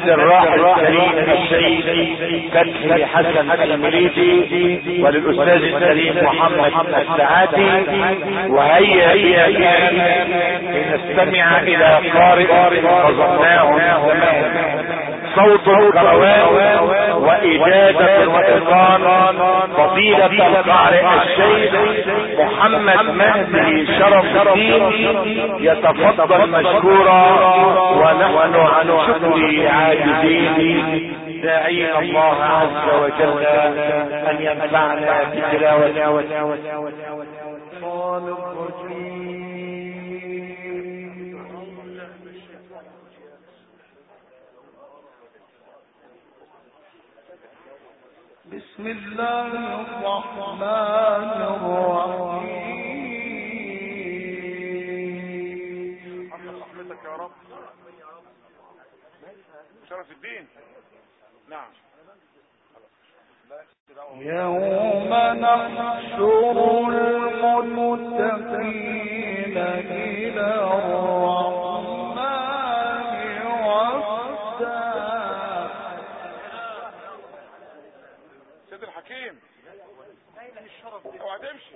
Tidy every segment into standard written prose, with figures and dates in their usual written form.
الراحل الكريم الشيخ فتحي حسن المريدي وللاستاذ الكريم محمد السعاتي. وهيا بنا لنستمع الى قارئ نظرناه زمان صوت الكروان وإجادة وإتقان فضيلة القارئ الشيخ محمد مهدي شرف الدين يتفضل مشكورا ونحن عن شكره عاجزين داعين الله عز وجل أن ينفعنا بتلاوة بسم الله الرحمن الرحيم. رحمتك يا رب. شرف الدين. نعم. يوم نحشر المتقين إلى الرحمن وفدا. سيد الحكيم اوعى تمشي.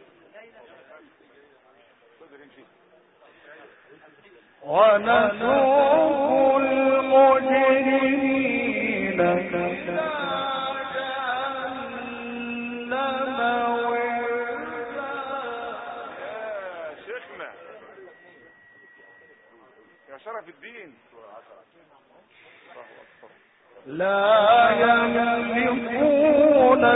ونسوق المجرمين إلى جهنم وردا. يا شيخنا يا شرف الدين. لا يملكون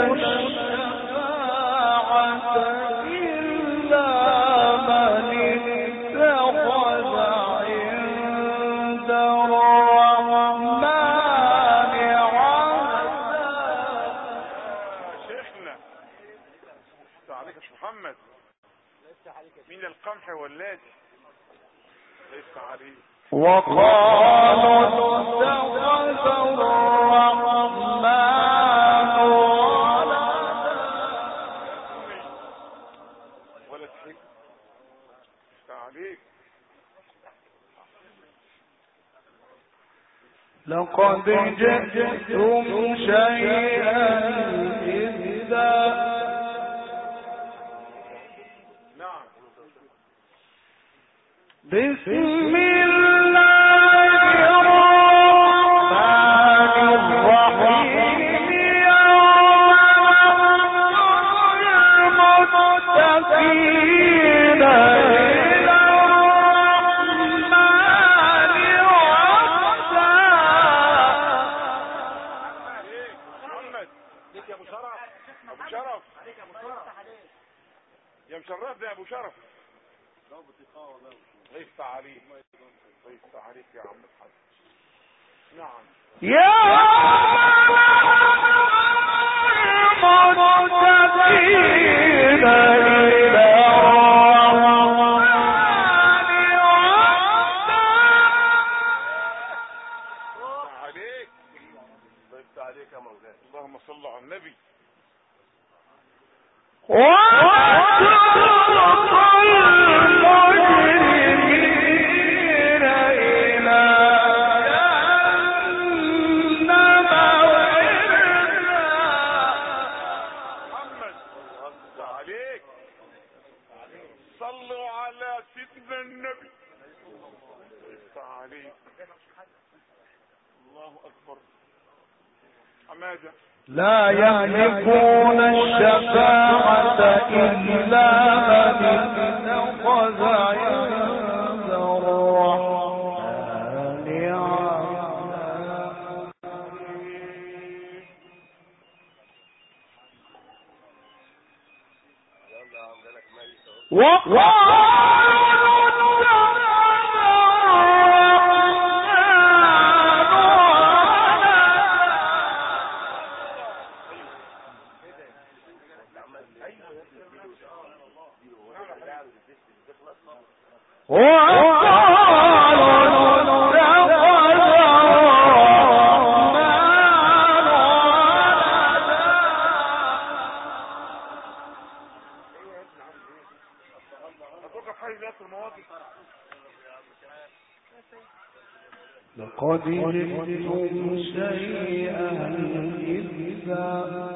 الشفاعة إلا من اتخذ عند الرحمن عهدا. شيخنا عليك يا محمد. مين القمح واللاتي ليس عليه. وقالوا اتخذ الرحمن ولد حي عليك. لقد جئتم شيئا إدا. نعم. بسم الله الرحمن الرحيم. يوم المتقين إلى الرحمن وفدا. محمد ليك يا ابو شرف. ابو شرف يا مشرفنا يا ابو شرف. ضيفت عليك ضيفت عليك يا عم الحاج. نعم. يا المتقين إلى الرحمن وفدا. عليك ضيفت عليك يا مولانا. اللهم صل على النبي. صلوا على سيدنا النبي. عليك. الله اكبر. حماده. لا يملكون الشفاعة إلا من اتخذ عند الرحمن جئتم شيئا إذا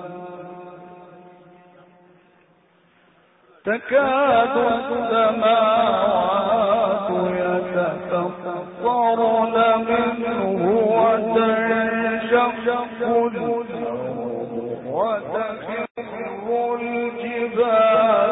تكاد السماوات يتفطرن منه وتنشق الأرض وتخر الجبال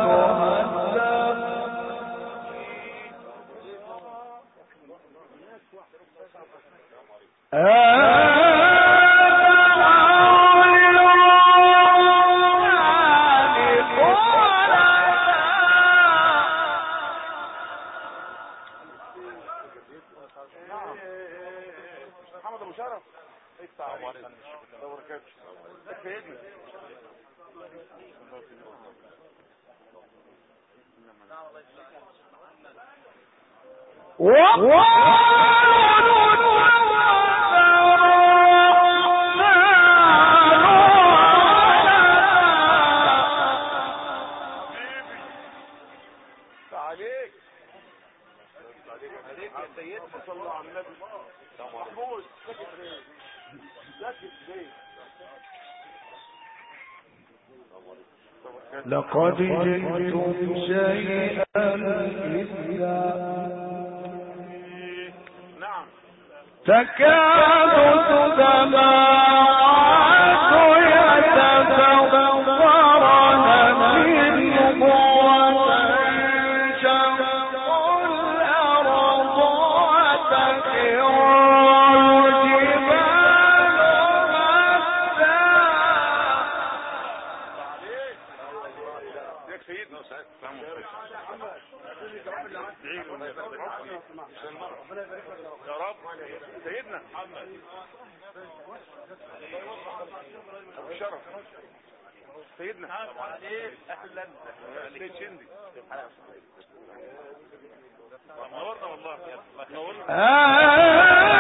محمد ابو شرف افتح عليك لو ركبت تفيدني عليك عليك يا سيدنا صلى الله عليه وسلم محمود ساكت ليه ساكت ليه لقد جئتم شيئا إذا نعم تكاد السماوات يتفطرن منه وتنشق الأرض وتخر الجبال هدا يا سيدنا يا رب سيدنا محمد ابو شرف سيدنا اهلا سيد شندي نورنا والله نورنا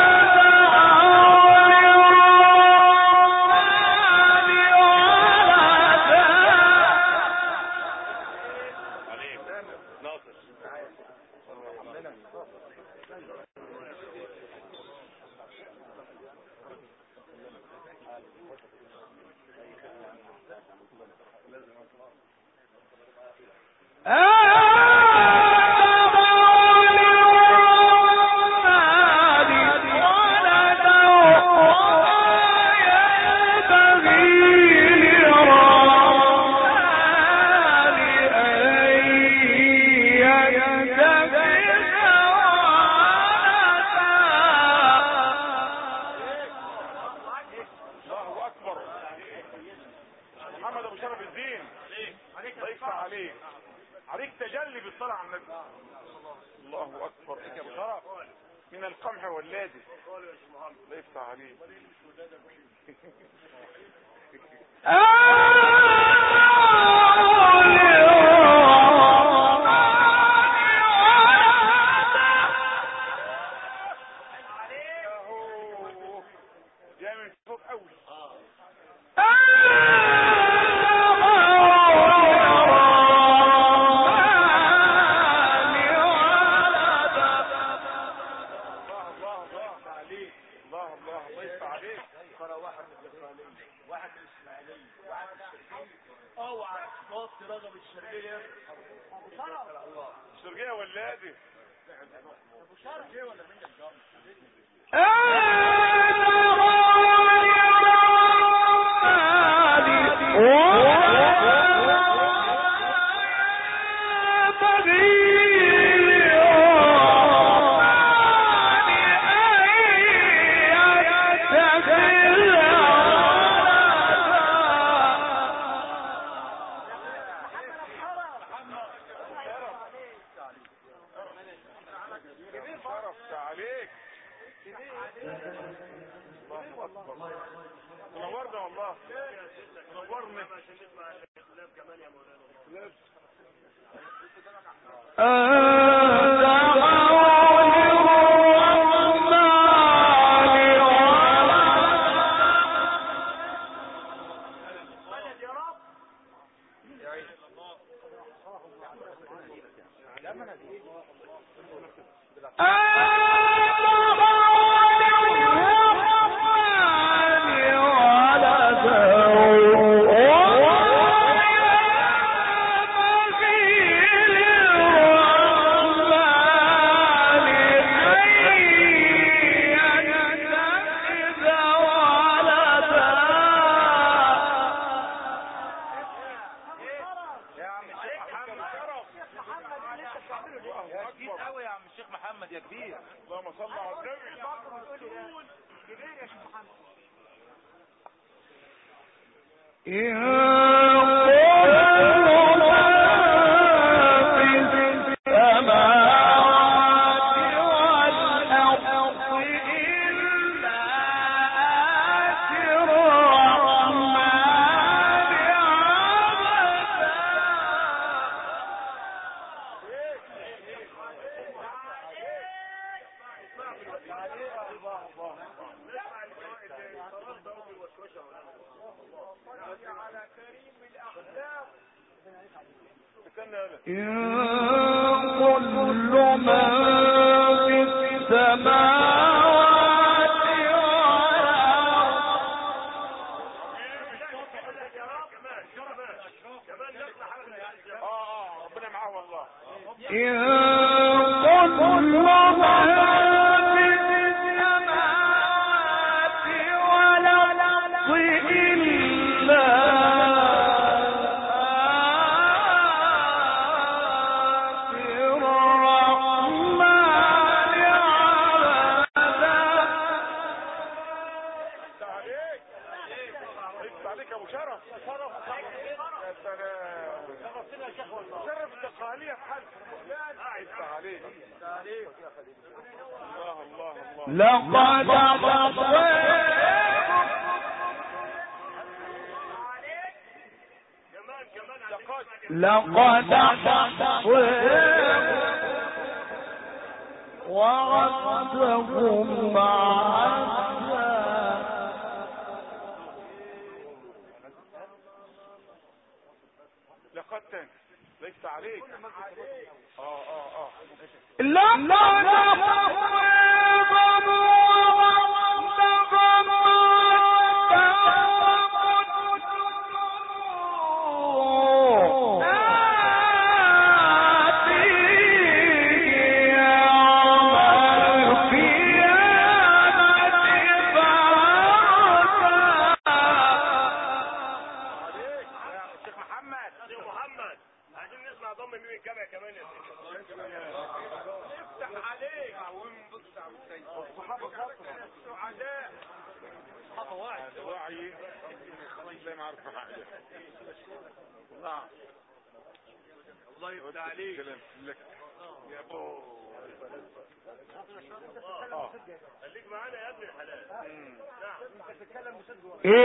محمد ابو شرف الدين ضيف عليك عليك تجلي بالصلاة على النبي الله اكبر يا ابو شرف من القمح واللادي ضيف عليك جاي من فوق قوي الشرقية ولادي ابو شرف ايه ولا مين عليك الله اكبر منورنا والله منورنا كمان يا مولانا ربنا معاه والله. عليك يا ابو شرف. يا سلام. شرف الدقهالية في حالك. عليك. لقد وعدتهم لقد تاني ليس عليك. الله يفتح عليك. يا ابو خليك معانا يا ابن الحلال. نعم انت بتتكلم بصدق.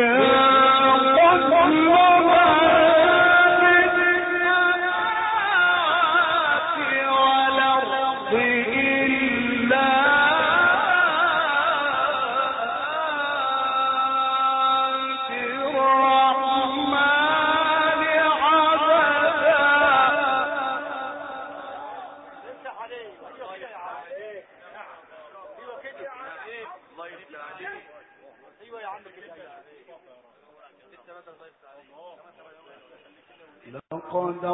لقد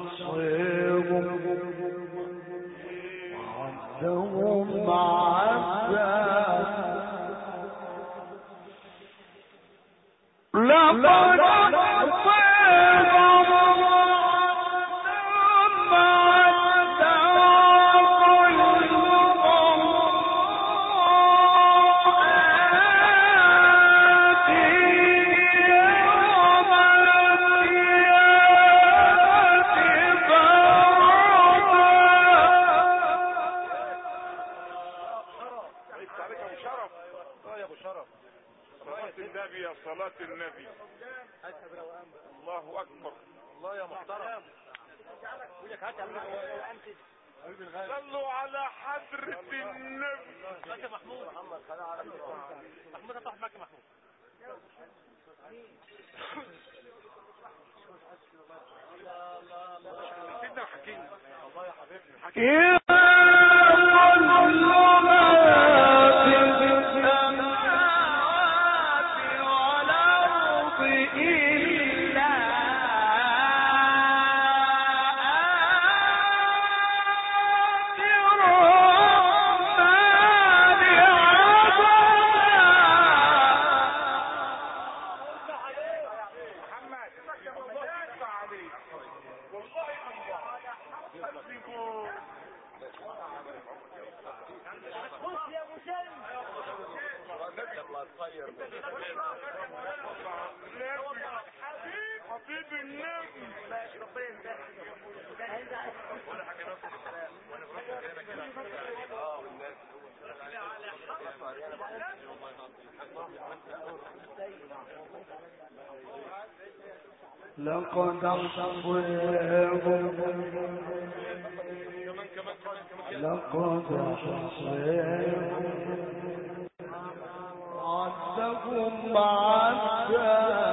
عدهم صلاة النبي. الله اكبر. الله يا محترم. صلوا على حضرة النبي. محمود هتروح معك محمود. سيدنا الحكيم. الله يا حبيبنا الحكيم. حبيب النبي لقد عدهم عدا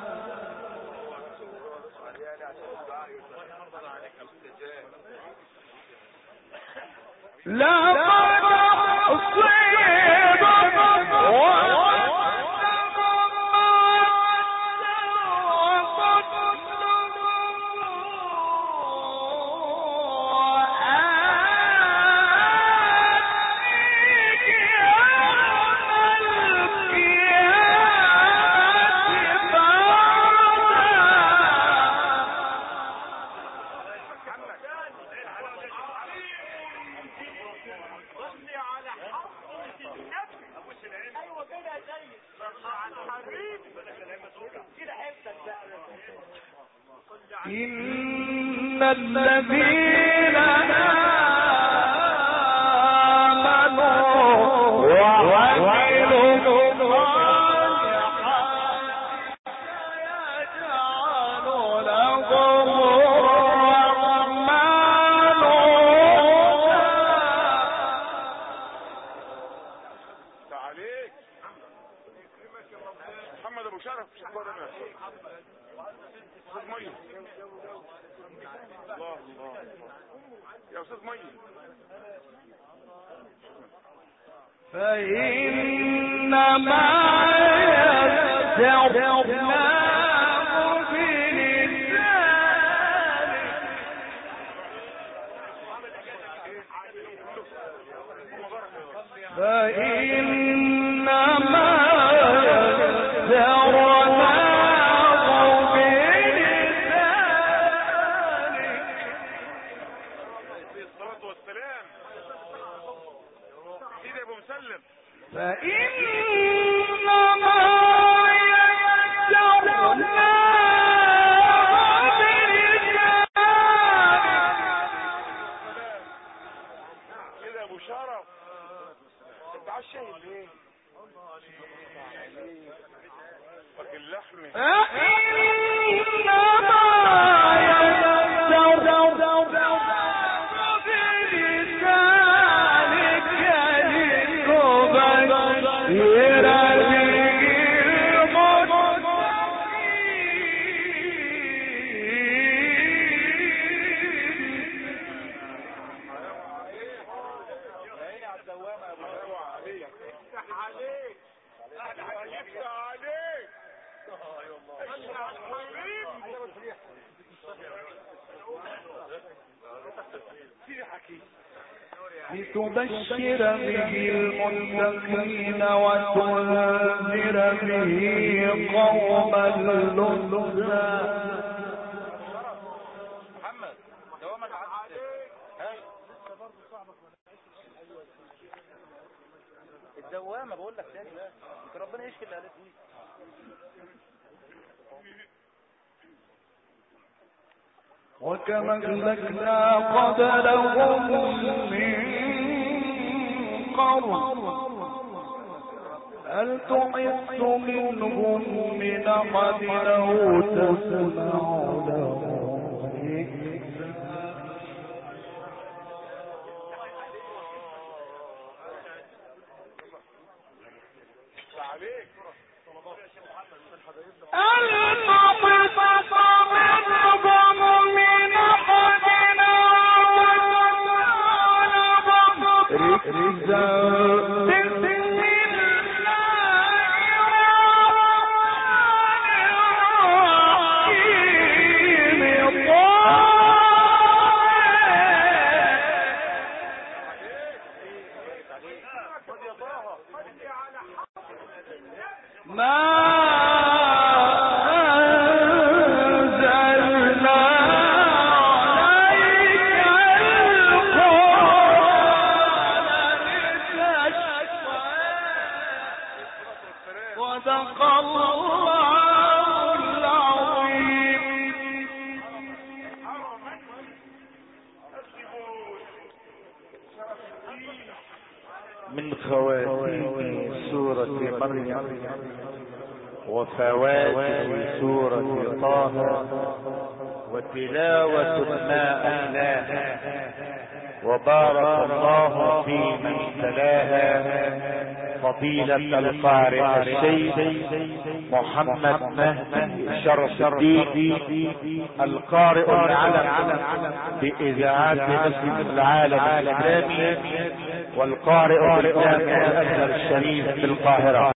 إن الذين آمنوا وعملوا الصالحات يجعل لهم الرحمن عليك محمد ابو شرف ميه الله الله يا استاذ ميه فإنما يستعجلناه بلسانك فإنما لتبشر به المتقين وتنذر به قوما لدا. محمد دوامك عليك الدوامه بقول لك تاني بقى ربنا يشفي اللي قالت لي. وكما أهلكنا قبلهم من قرن هل تحس منهم من أحد أو تسمع لهم صدق الله العظيم. من خواتيم سورة مريم وفواتح سورة طه وتلاوة ما أحلاها، وبارك الله في من تلاها فضيلة القارئ الشيخ محمد مهدي شرف الدين القارئ العلم بإذاعات نصف العالم الإسلامي والقارئ بالجامع الأزهر الشريف بالقاهرة.